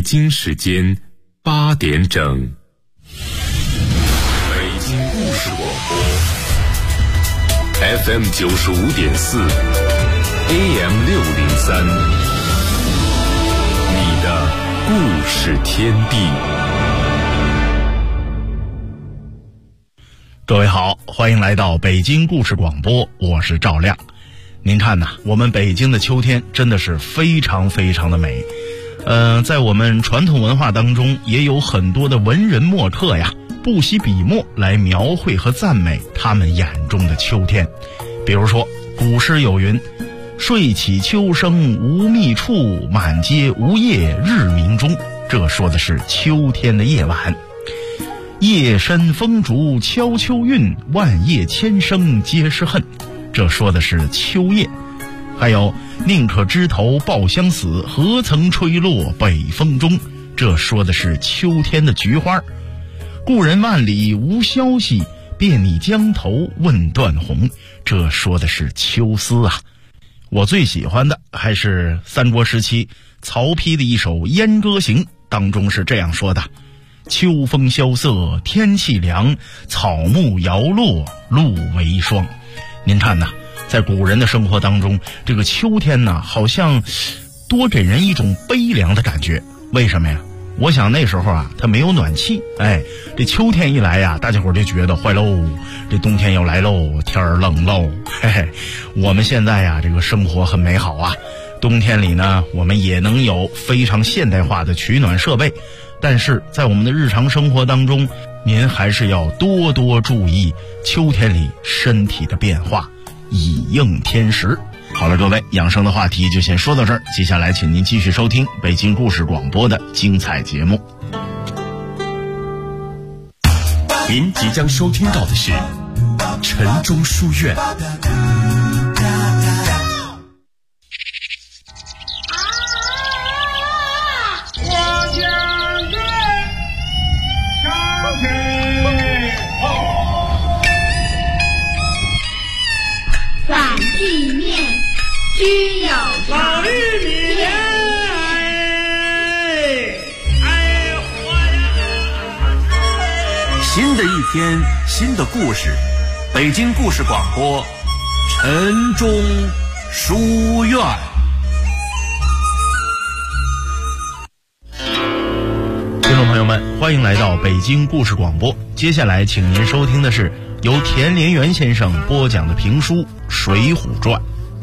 京时间8点整。北京故事广播 FM 95.4 AM 603，你的故事天地。 各位好，欢迎来到北京故事广播，我是赵亮。您看呐，我们北京的秋天真的是非常非常的美。在我们传统文化当中，也有很多的文人墨客呀，不惜笔墨来描绘和赞美他们眼中的秋天。比如说，古诗有云：“睡起秋声无觅处，满街梧叶日明中。”这说的是秋天的夜晚。夜深风竹敲秋韵，万叶千声皆是恨。这说的是秋夜。还有宁可枝头抱香死，何曾吹落北风中。这说的是秋天的菊花。故人万里无消息，便拟江头问断鸿。这说的是秋思啊。我最喜欢的还是三国时期曹丕的一首《燕歌行》，当中是这样说的：秋风萧瑟天气凉，草木摇落露为霜。您看呐，在古人的生活当中，这个秋天呢，好像多给人一种悲凉的感觉。为什么呀？我想那时候啊，它没有暖气，这秋天一来呀，大家伙就觉得坏喽，这冬天要来喽，天儿冷喽。我们现在呀，这个生活很美好啊，冬天里呢，我们也能有非常现代化的取暖设备，但是在我们的日常生活当中，您还是要多多注意秋天里身体的变化，以应天时。好了，各位，养生的话题就先说到这儿，接下来请您继续收听北京故事广播的精彩节目。 您即将收听到的是晨钟书院。 居有老玉米莲， 新的一天，新的故事，北京故事广播，晨钟书院。 听众朋友们，欢迎来到北京故事广播。接下来请您收听的是由田连元先生播讲的评书《水浒传》。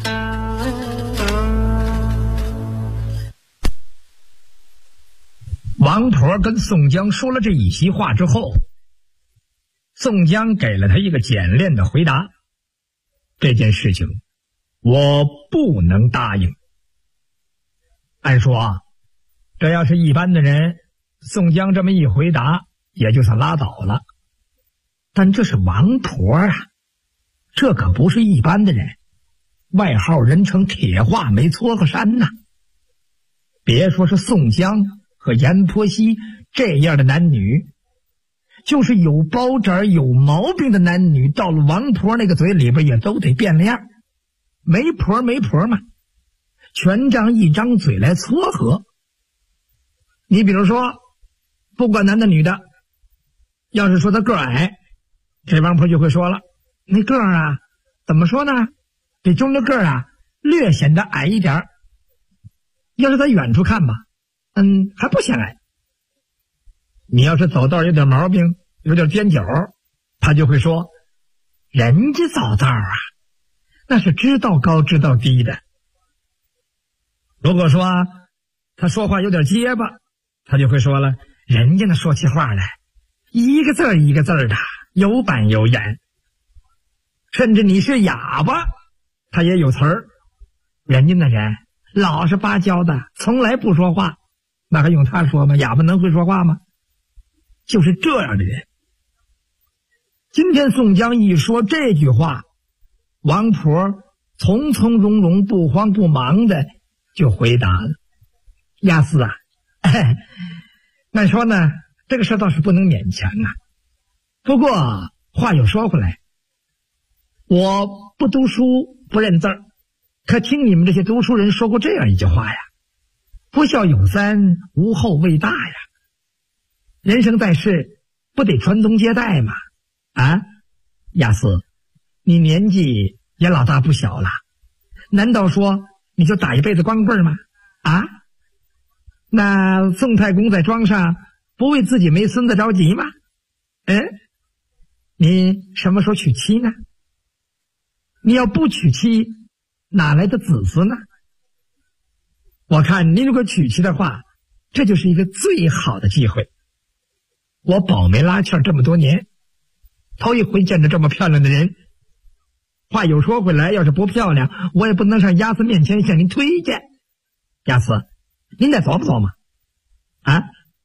王婆跟宋江说了这一席话之后，宋江给了他一个简练的回答：这件事情我不能答应。按说啊，这要是一般的人，宋江这么一回答也就算拉倒了，但这是王婆啊，这可不是一般的人，外号人称铁画眉撮合山呐。别说是宋江和阎婆惜这样的男女，就是有包拯有毛病的男女，到了王婆那个嘴里边也都得变了样。媒婆嘛，全仗一张嘴来撮合。你比如说，不管男的女的，要是说他个矮，这王婆就会说了，那个啊，怎么说呢，比中的个啊略显得矮一点。要是在远处看吧，还不显矮。你要是走道有点毛病，有点颠角，他就会说，人家走道啊，那是知道高知道低的。如果说他说话有点结巴，他就会说了，人家那说起话来一个字儿一个字儿的，有板有眼。甚至你是哑巴，他也有词儿，人家那人老实巴交的，从来不说话，那还用他说吗？哑巴能会说话吗？就是这样的人。今天宋江一说这句话，王婆从从容容不慌不忙的就回答了，亚四啊，按说呢这个事倒是不能勉强啊，不过话又说回来，我不读书不认字儿，可听你们这些读书人说过这样一句话呀， 不孝有三，无后为大呀。人生在世，不得传宗接代吗？啊，亚斯，你年纪也老大不小了，难道说你就打一辈子光棍吗？啊？那宋太公在庄上不为自己没孙子着急吗？你什么时候娶妻呢？你要不娶妻，哪来的子嗣呢？我看你如果娶妻的话，这就是一个最好的机会。我保媒拉纤这么多年，头一回见着这么漂亮的人。话又说回来，要是不漂亮，我也不能上亚斯面前向您推荐。亚斯，您再琢磨琢磨啊。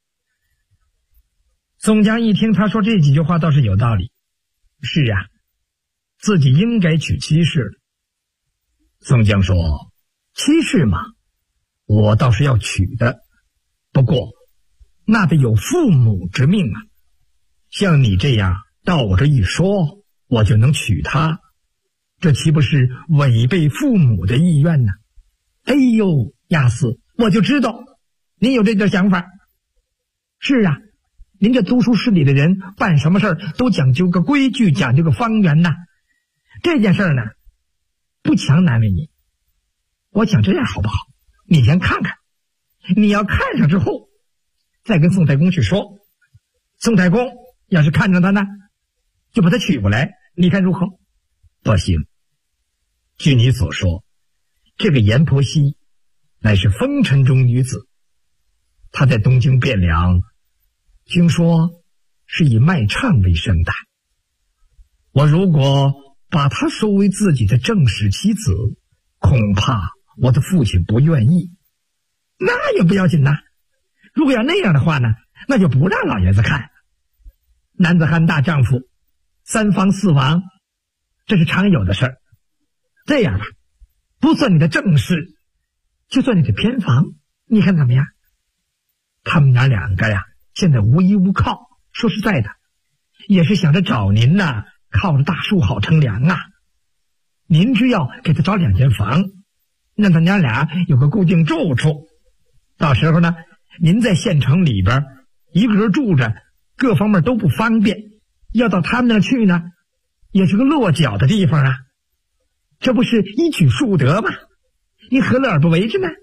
宋江一听他说这几句话倒是有道理，是啊，自己应该娶妻室。宋江说，妻室嘛，我倒是要娶的，不过那得有父母之命啊。像你这样到我这一说，我就能娶她，这岂不是违背父母的意愿呢？哎呦，亚斯，我就知道您有这点想法。是啊，您这读书识礼的人，办什么事儿都讲究个规矩，讲究个方圆呐。这件事儿呢，不强难为你。我想这样好不好？你先看看，你要看上之后，再跟宋太公去说。宋太公要是看上他呢，就把他娶过来，你看如何？不行，据你所说，这个阎婆惜乃是风尘中女子，她在东京汴梁，听说是以卖唱为生的。我如果把她收为自己的正室妻子，恐怕我的父亲不愿意。那也不要紧呐，如果要那样的话呢，那就不让老爷子看。男子汉大丈夫，三房四房，这是常有的事儿。这样吧，不算你的正室，就算你的偏房，你看怎么样？他们娘两个呀，现在无依无靠，说实在的，也是想着找您呐，靠着大树好乘凉啊。您只要给他找2间房，让他娘俩有个固定住处，到时候呢，您在县城里边一个人住着，各方面都不方便，要到他们那去呢，也是个落脚的地方啊。这不是一举数得吗？你何乐而不为之呢？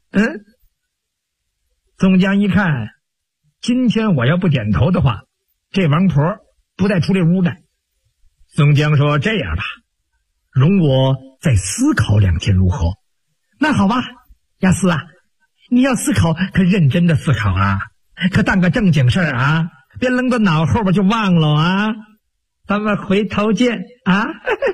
宋江一看，今天我要不点头的话，这王婆不带出这屋的。宋江说，这样吧，容我再思考2天如何？那好吧，亚斯啊，你要思考可认真的思考啊，可当个正经事儿啊，别扔到脑后边就忘了啊。咱们回头见啊。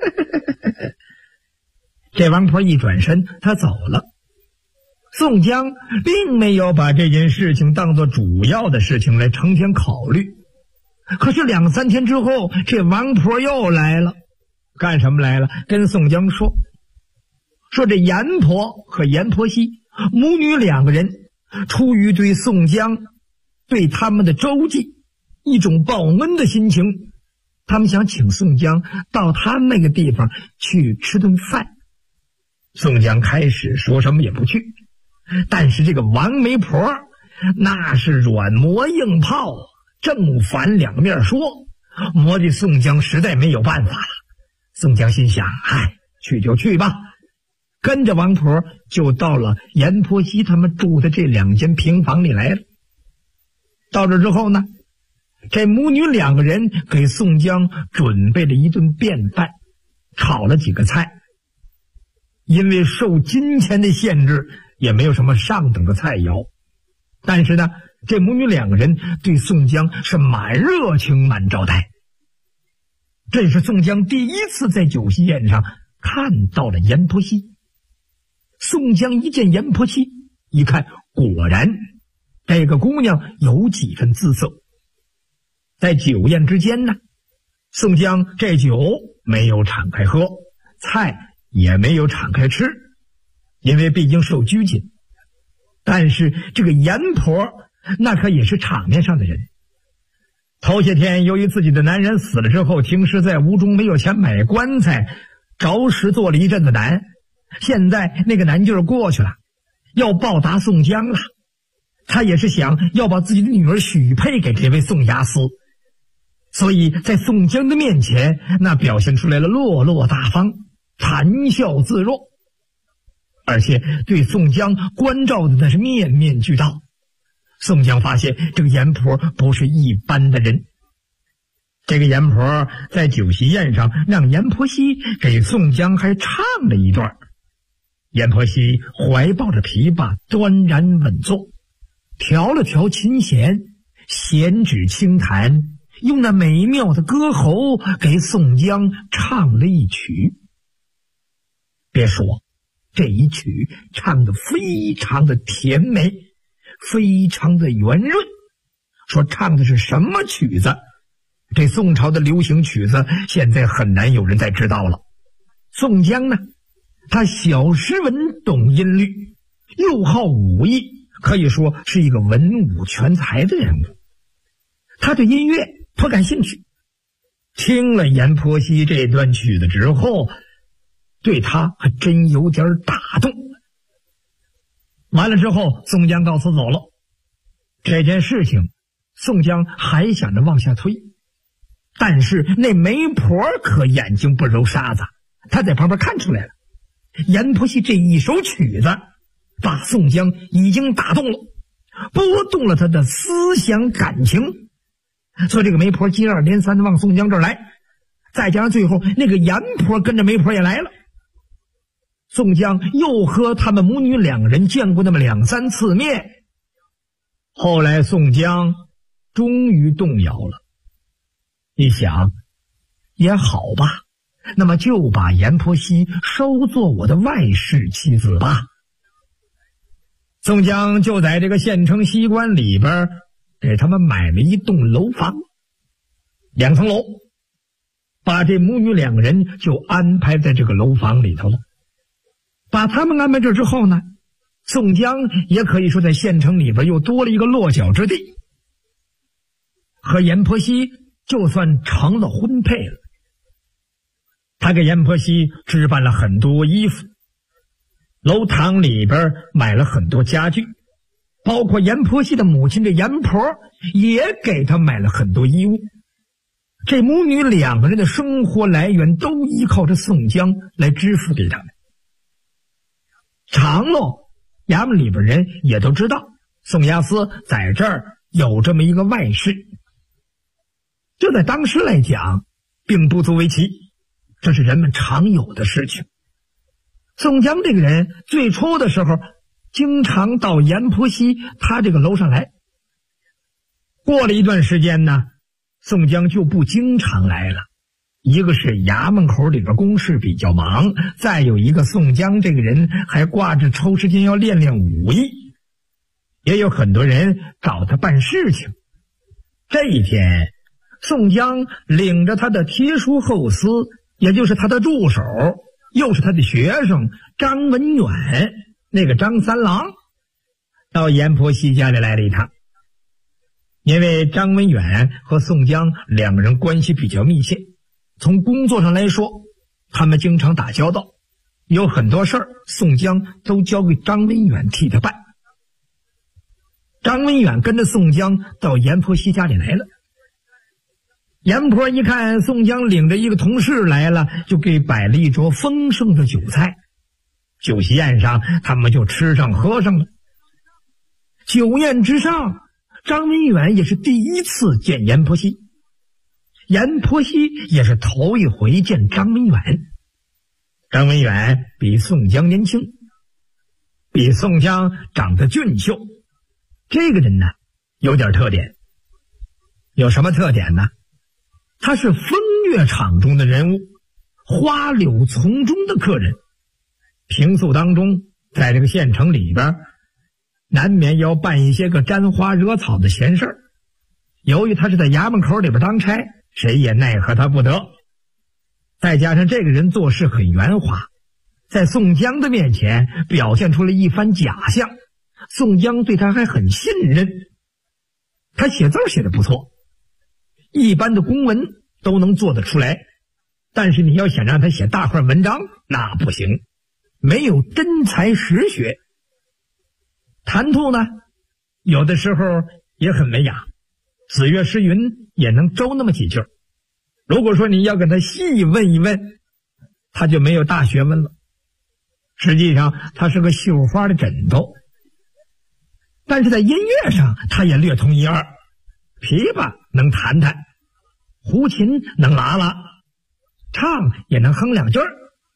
这王婆一转身，她走了。宋江并没有把这件事情当作主要的事情来成天考虑。可是2、3天之后，这王婆又来了。干什么来了？跟宋江说这阎婆和阎婆惜母女2个人，出于对宋江对他们的周济，一种报恩的心情，他们想请宋江到他们那个地方去吃顿饭。宋江开始说什么也不去，但是这个王媒婆那是软磨硬泡，正反两面说，磨得宋江实在没有办法了。宋江心想，去就去吧，跟着王婆就到了阎婆惜他们住的这2间平房里来了。到这之后呢，这母女2个人给宋江准备了一顿便饭，炒了几个菜。因为受金钱的限制，也没有什么上等的菜肴，但是呢，这母女2个人对宋江是满热情满招待。这是宋江第一次在酒席宴上看到了阎婆惜。宋江一见阎婆惜，一看果然这个姑娘有几分姿色。在酒宴之间呢，宋江这酒没有敞开喝，菜也没有敞开吃，因为毕竟受拘谨。但是这个阎婆那可也是场面上的人。头些天由于自己的男人死了之后，停尸在屋中，没有钱买棺材，着实做了一阵子难。现在那个难劲儿过去了， 要报答宋江了。他也是想要把自己的女儿许配给这位宋押司，所以在宋江的面前，那表现出来了落落大方，谈笑自若，而且对宋江关照的那是面面俱到。宋江发现这个阎婆不是一般的人。这个阎婆在酒席宴上让阎婆惜给宋江还唱了一段。阎婆惜怀抱着琵琶端然稳坐，调了调琴弦，弦指轻弹，用那美妙的歌喉给宋江唱了一曲。别说这一曲唱得非常的甜美，非常的圆润。说唱的是什么曲子？这宋朝的流行曲子现在很难有人再知道了。宋江呢，他晓诗文，懂音律，又好武艺，可以说是一个文武全才的人物。他对音乐颇感兴趣，听了阎婆惜这段曲子之后，对他还真有点打动。完了之后，宋江告辞走了。这件事情宋江还想着往下推，但是那媒婆可眼睛不揉沙子，他在旁边看出来了，阎婆惜这一首曲子把宋江已经打动了，拨动了他的思想感情。所以这个媒婆接二连三的往宋江这儿来，再加上最后那个阎婆跟着媒婆也来了，宋江又和他们母女两人见过那么2、3次面。后来宋江终于动摇了，一想也好吧，那么就把阎婆惜收做我的外室妻子吧。宋江就在这个县城西关里边给他们买了一栋楼房，2层楼，把这母女2人就安排在这个楼房里头了。把他们安排这之后呢，宋江也可以说在县城里边又多了一个落脚之地，和阎婆惜就算成了婚配了。他给阎婆惜置办了很多衣服，楼堂里边买了很多家具，包括阎婆惜的母亲这阎婆也给他买了很多衣物。这母女2个人的生活来源都依靠着宋江来支付给他们。长喽衙门里边人也都知道宋押司在这儿有这么一个外室，这在当时来讲并不足为奇，这是人们常有的事情。宋江这个人最初的时候经常到阎婆惜他这个楼上来，过了一段时间呢，宋江就不经常来了。一个是衙门口里边公事比较忙，再有一个宋江这个人还挂着抽时间要练练武艺，也有很多人找他办事情。这一天，宋江领着他的贴书后司，也就是他的助手，又是他的学生张文远，那个张三郎，到阎婆惜家里来了一趟。因为张文远和宋江2个人关系比较密切，从工作上来说他们经常打交道，有很多事儿宋江都交给张文远替他办。张文远跟着宋江到阎婆惜家里来了，阎婆一看宋江领着一个同事来了，就给摆了一桌丰盛的酒菜。酒席宴上他们就吃上喝上了。酒宴之上，张文远也是第一次见阎婆惜，阎婆惜也是头一回见张文远。张文远比宋江年轻，比宋江长得俊秀。这个人呢有点特点。有什么特点呢？他是风月场中的人物，花柳丛中的客人。平素当中在这个县城里边难免要办一些个沾花惹草的闲事儿，由于他是在衙门口里边当差，谁也奈何他不得。再加上这个人做事很圆滑，在宋江的面前表现出了一番假象，宋江对他还很信任。他写字写得不错，一般的公文都能做得出来，但是你要想让他写大块文章那不行，没有真才实学。 谈吐呢，有的时候也很文雅，子月诗云也能周那么几句。如果说你要跟他细问一问，他就没有大学问了。实际上他是个绣花的枕头。但是在音乐上他也略通一二，琵琶能弹弹，胡琴能拉拉，唱也能哼两句儿。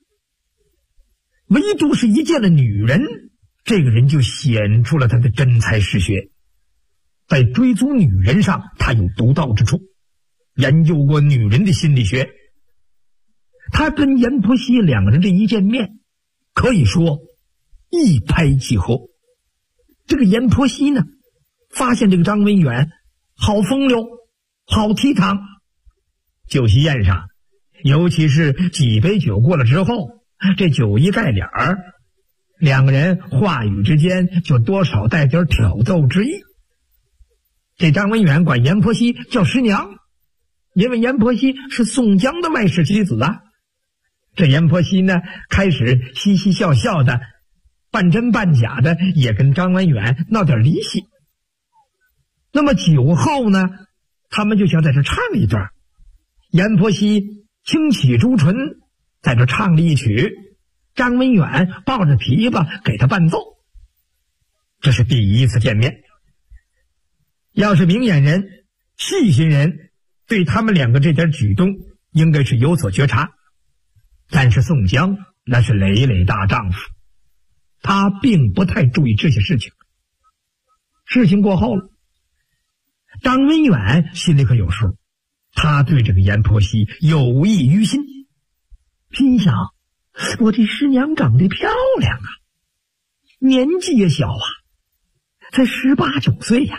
唯独是一见了女人，这个人就显出了他的真才实学。在追逐女人上他有独到之处，研究过女人的心理学。他跟阎婆惜两个人这一见面，可以说一拍即合。这个阎婆惜呢，发现这个张文远好风流，好倜傥。酒席宴上，尤其是几杯酒过了之后，这酒一盖脸儿，两个人话语之间就多少带点挑逗之意。这张文远管阎婆惜叫师娘，因为阎婆惜是宋江的外室妻子啊。这阎婆惜呢，开始嘻嘻笑笑的，半真半假的也跟张文远闹点离析。那么酒后呢，他们就想在这唱一段。阎婆惜轻启朱唇，在这唱了一曲，张文远抱着琵琶给他伴奏。这是第一次见面。要是明眼人、细心人，对他们两个这点举动应该是有所觉察。但是宋江那是累累大丈夫，他并不太注意这些事情。事情过后了，张文远心里可有数，他对这个阎婆惜有意于心，心想我这师娘长得漂亮啊，年纪也小啊，才18、19岁呀，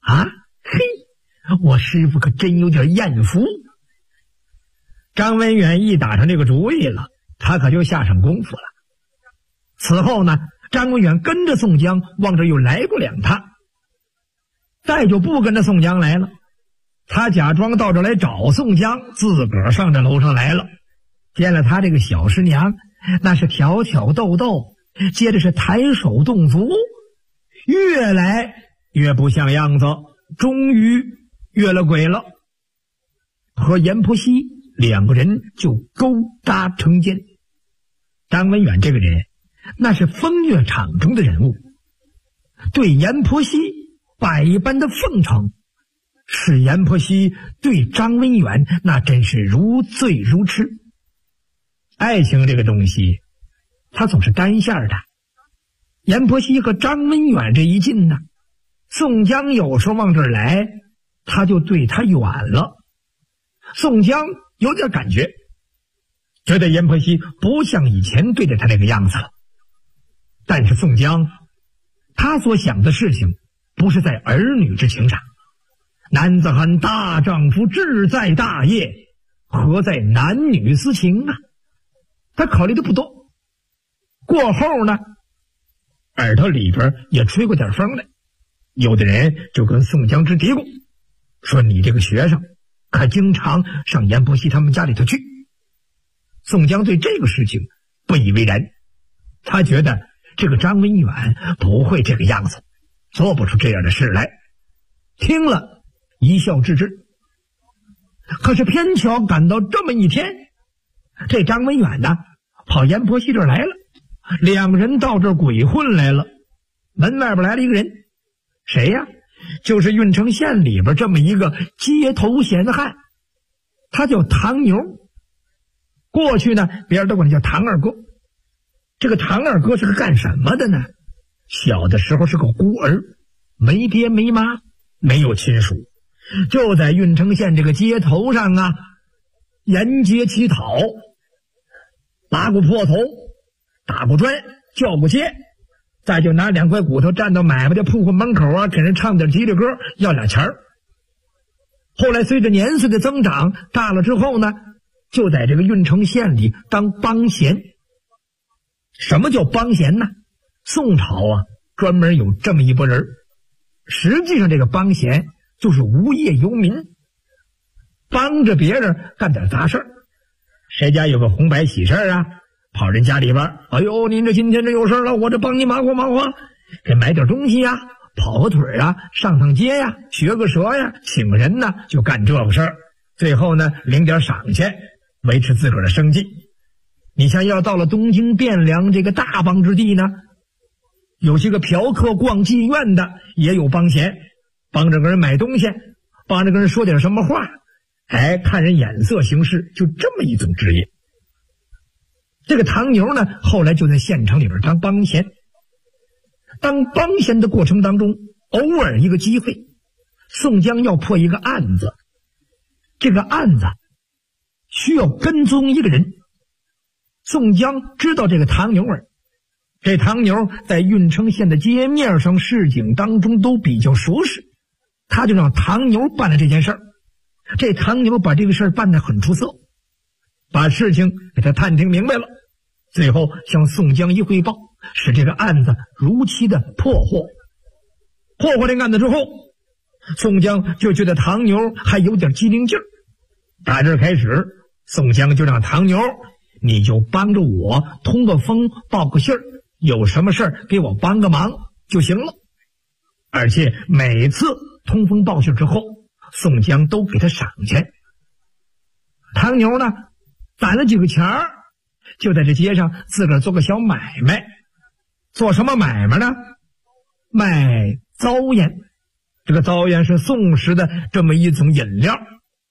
嘿，我师傅可真有点艳福。张文远一打上这个主意了，他可就下上功夫了。此后呢，张文远跟着宋江往这又来过2趟，再就不跟着宋江来了。他假装到这来找宋江，自个儿上这楼上来了，见了他这个小师娘，那是挑挑逗逗，接着是抬手动足，越来越不像样子，终于越了轨了。和阎婆惜两个人就勾搭成奸。张文远这个人那是风月场中的人物，对阎婆惜百般的奉承，使阎婆惜对张文远那真是如醉如痴。爱情这个东西它总是单线的，阎婆惜和张文远这一近呢，宋江有时候往这儿来，他就对他远了。宋江有点感觉，觉得阎婆惜不像以前对待他那个样子了。但是宋江他所想的事情不是在儿女之情上，男子汉大丈夫志在大业，何在男女私情啊？他考虑的不多。过后呢，耳朵里边也吹过点风来，有的人就跟宋江直嘀咕，说你这个学生可经常上阎婆惜他们家里头去。宋江对这个事情不以为然，他觉得这个张文远不会这个样子，做不出这样的事来，听了一笑置之。可是偏巧赶到这么一天，这张文远呢跑阎婆惜这儿来了，两个人到这儿鬼混来了。门外边来了一个人，谁呀？就是郓城县里边这么一个街头闲汉，他叫唐牛。过去呢，别人都管他叫唐二哥。这个唐二哥是个干什么的呢？小的时候是个孤儿，没爹没妈，没有亲属，就在郓城县这个街头上啊，沿街乞讨，拉过破头，打过砖，叫过街，再就拿2块骨头站到买卖的铺户门口啊，给人唱点吉利歌，要俩钱儿。后来随着年岁的增长，大了之后呢，就在这个郓城县里当帮闲。什么叫帮闲呢？宋朝啊，专门有这么一拨人，实际上这个帮闲就是无业游民，帮着别人干点杂事儿。谁家有个红白喜事啊，跑人家里边，哎呦，您这今天这有事了，我这帮你忙活忙活。 给买点东西呀，跑个腿啊，上趟街呀，学个舌呀，请人呢，就干这个事儿。最后呢，领点赏钱，维持自个儿的生计。你像要到了东京汴梁这个大邦之地呢，有些个嫖客逛妓院的也有帮闲，帮着个人买东西，帮着个人说点什么话，看人眼色行事，就这么一种职业。这个唐牛呢，后来就在县城里边当帮闲。当帮闲的过程当中，偶尔一个机会，宋江要破一个案子，这个案子需要跟踪一个人。宋江知道这个唐牛儿，这唐牛在郓城县的街面上市井当中都比较熟识，他就让唐牛办了这件事儿。这唐牛把这个事儿办得很出色，把事情给他探听明白了，最后向宋江一汇报，使这个案子如期的破获。破获这案子之后，宋江就觉得唐牛还有点机灵劲儿。打这开始，宋江就让唐牛，你就帮着我通个风报个信儿，有什么事儿给我帮个忙就行了。而且每次通风报信之后，宋江都给他赏钱。唐牛呢，攒了几个钱儿，就在这街上自个儿做个小买卖。做什么买卖呢？卖糟烟。这个糟烟是宋时的这么一种饮料。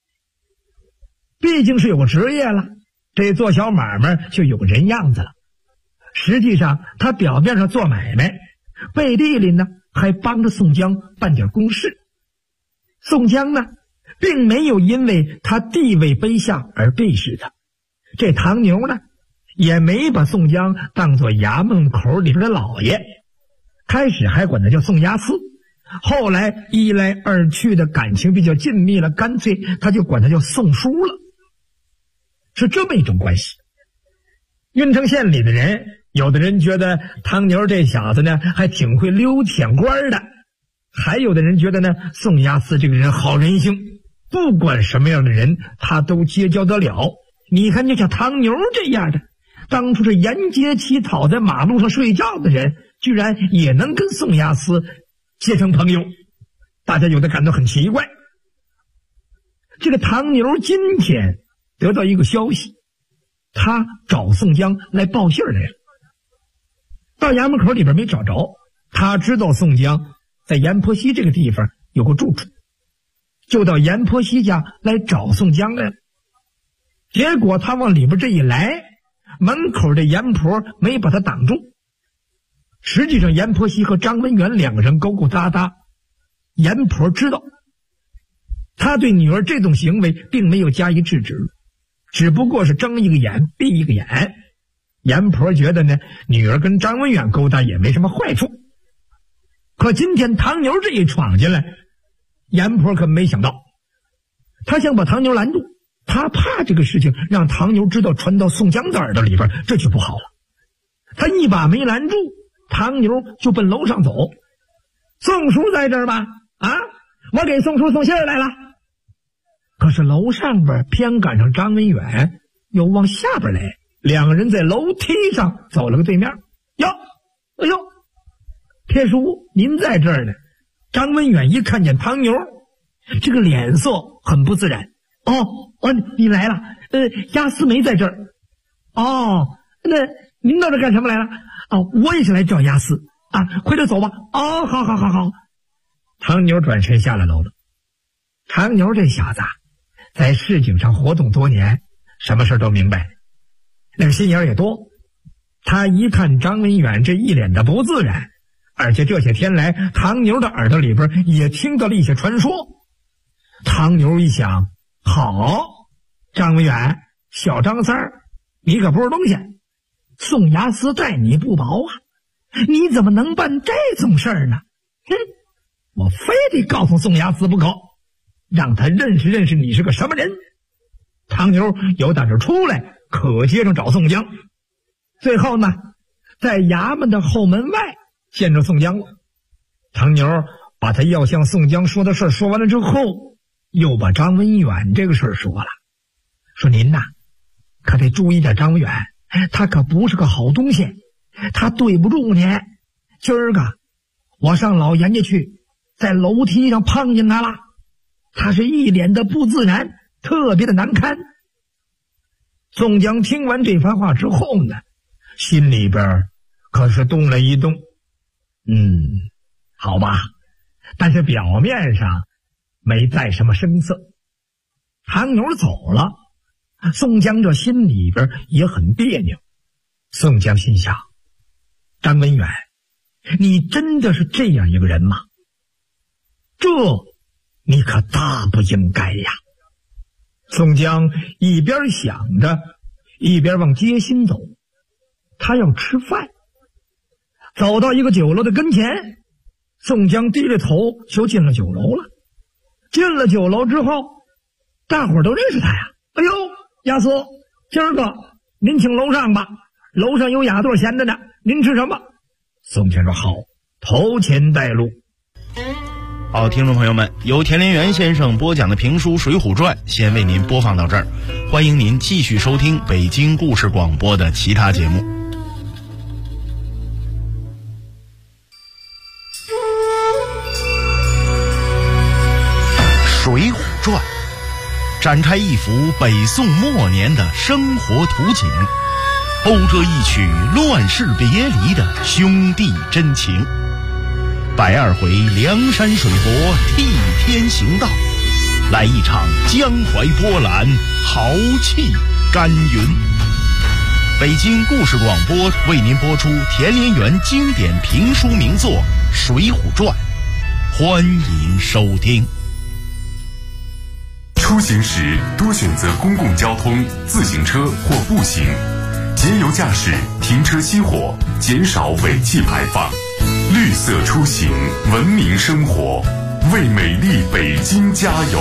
毕竟是有个职业了，这做小买卖就有个人样子了。实际上他表面上做买卖，背地里呢还帮着宋江办点公事。宋江呢并没有因为他地位卑下而鄙视他，这唐牛呢也没把宋江当作衙门口里边的老爷，开始还管他叫宋押司，后来一来二去的感情比较紧密了，干脆他就管他叫宋叔了，是这么一种关系。郓城县里的人，有的人觉得唐牛这小子呢还挺会溜舔官的，还有的人觉得呢宋押司这个人好人性，不管什么样的人他都结交得了。你看就像唐牛这样的，当初是沿街乞讨在马路上睡觉的人，居然也能跟宋押司结成朋友，大家有的感到很奇怪。这个唐牛今天得到一个消息，他找宋江来报信来了。到衙门口里边没找着，他知道宋江在阎婆惜这个地方有个住处，就到阎婆惜家来找宋江来了。结果他往里边这一来，门口的阎婆没把他挡住。实际上阎婆惜和张文远两个人勾勾搭搭，阎婆知道，他对女儿这种行为并没有加以制止，只不过是睁一个眼闭一个眼。阎婆觉得呢，女儿跟张文远勾搭也没什么坏处。可今天唐牛这一闯进来，阎婆可没想到，他想把唐牛拦住，他怕这个事情让唐牛知道传到宋江的耳朵里边，这就不好了。他一把没拦住，唐牛就奔楼上走。宋叔在这儿吧？啊，我给宋叔送信来了。可是楼上边偏赶上张文远又往下边来，两个人在楼梯上走了个对面。哟，哎呦，铁叔您在这儿呢。张文远一看见唐牛，这个脸色很不自然。哦，你来了。押司没在这儿。哦，那您到这干什么来了？哦，我也是来找押司啊，快点走吧。哦，好。唐牛转身下了楼了。唐牛这小子在市井上活动多年，什么事都明白，那个心眼也多。他一看张文远这一脸的不自然，而且这些天来唐牛的耳朵里边也听到了一些传说。唐牛一想，好，张文远，小张三儿，你可不是东西，宋押司待你不薄啊，你怎么能办这种事儿呢？我非得告诉宋押司不可，让他认识认识你是个什么人。唐牛有胆子出来，可街上找宋江。最后呢，在衙门的后门外见着宋江了。唐牛把他要向宋江说的事说完了之后，又把张文远这个事说了，说您呐可得注意点张文远，他可不是个好东西，他对不住你。今儿个我上老严家去，在楼梯上碰见他了，他是一脸的不自然，特别的难堪。宋江听完这番话之后呢，心里边可是动了一动。好吧，但是表面上没带什么声色。唐牛走了，宋江这心里边也很别扭。宋江心想，张文远，你真的是这样一个人吗？这你可大不应该呀。宋江一边想着，一边往街心走，他要吃饭。走到一个酒楼的跟前，宋江低着头就进了酒楼了。进了酒楼之后，大伙儿都认识他呀。哎呦，亚叔，今儿个您请楼上吧，楼上有雅座闲着呢，您吃什么？宋江说好，头前带路。 好，听众朋友们，由田连元先生播讲的评书《水浒传》先为您播放到这儿，欢迎您继续收听北京故事广播的其他节目。《水浒传》展开一幅北宋末年的生活图景，勾勒一曲乱世别离的兄弟真情。120回梁山水泊替天行道，来一场江淮波澜，豪气干云。北京故事广播为您播出田连元经典评书名作《水浒传》，欢迎收听。 出行时多选择公共交通、自行车或步行，节油驾驶，停车熄火，减少尾气排放。绿色出行，文明生活，为美丽北京加油。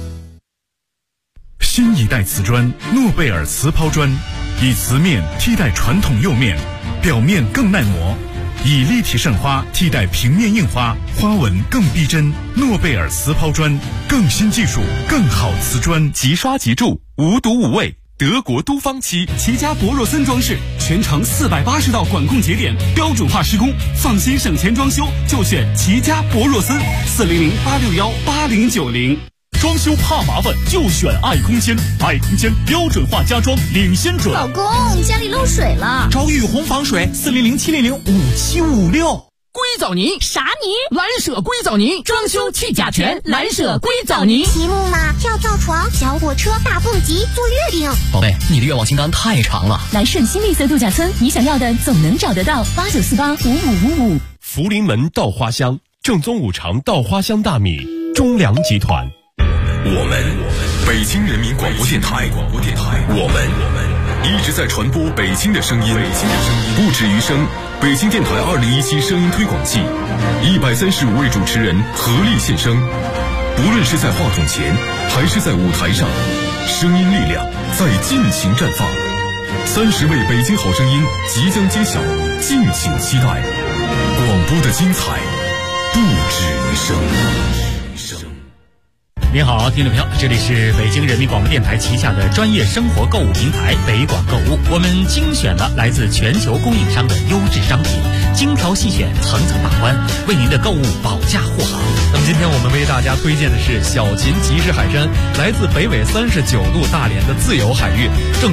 新一代瓷砖诺贝尔瓷抛砖，以瓷面替代传统釉面，表面更耐磨，以立体渗花替代平面印花，花纹更逼真。诺贝尔瓷抛砖，更新技术，更好瓷砖， 即刷即铸，无毒无味。德国都方漆，齐家博若森装饰，全程480道管控节点，标准化施工，放心省钱装修就选齐家博若森，400-861-8090。 装修怕麻烦就选爱空间，爱空间标准化家装领先者。 老公，家里漏水了， 找雨虹防水，400-700-5756。 硅藻泥啥泥？ 蓝舍硅藻泥，装修去甲醛，蓝舍硅藻泥。 题目嘛，跳床、小火车、大蹦极、坐月饼。 宝贝，你的愿望清单太长了。 来顺新绿色度假村，你想要的总能找得到。89485555。 福临门稻花香，正宗五常稻花香大米，中粮集团。 我们北京人民广播电台，我们一直在传播北京的声音，不止于声。北京电台2017声音推广季，135位主持人合力献声，不论是在话筒前还是在舞台上，声音力量在尽情绽放。30位北京好声音即将揭晓，敬请期待。广播的精彩不止于声。 您好，听众朋友，这里是北京人民广播电台旗下的专业生活购物平台北广购物，我们精选了来自全球供应商的优质商品，精挑细选，层层把关，为您的购物保驾护航。 那么今天我们为大家推荐的是小秦集市海参，来自北纬39度大连的自由海域，正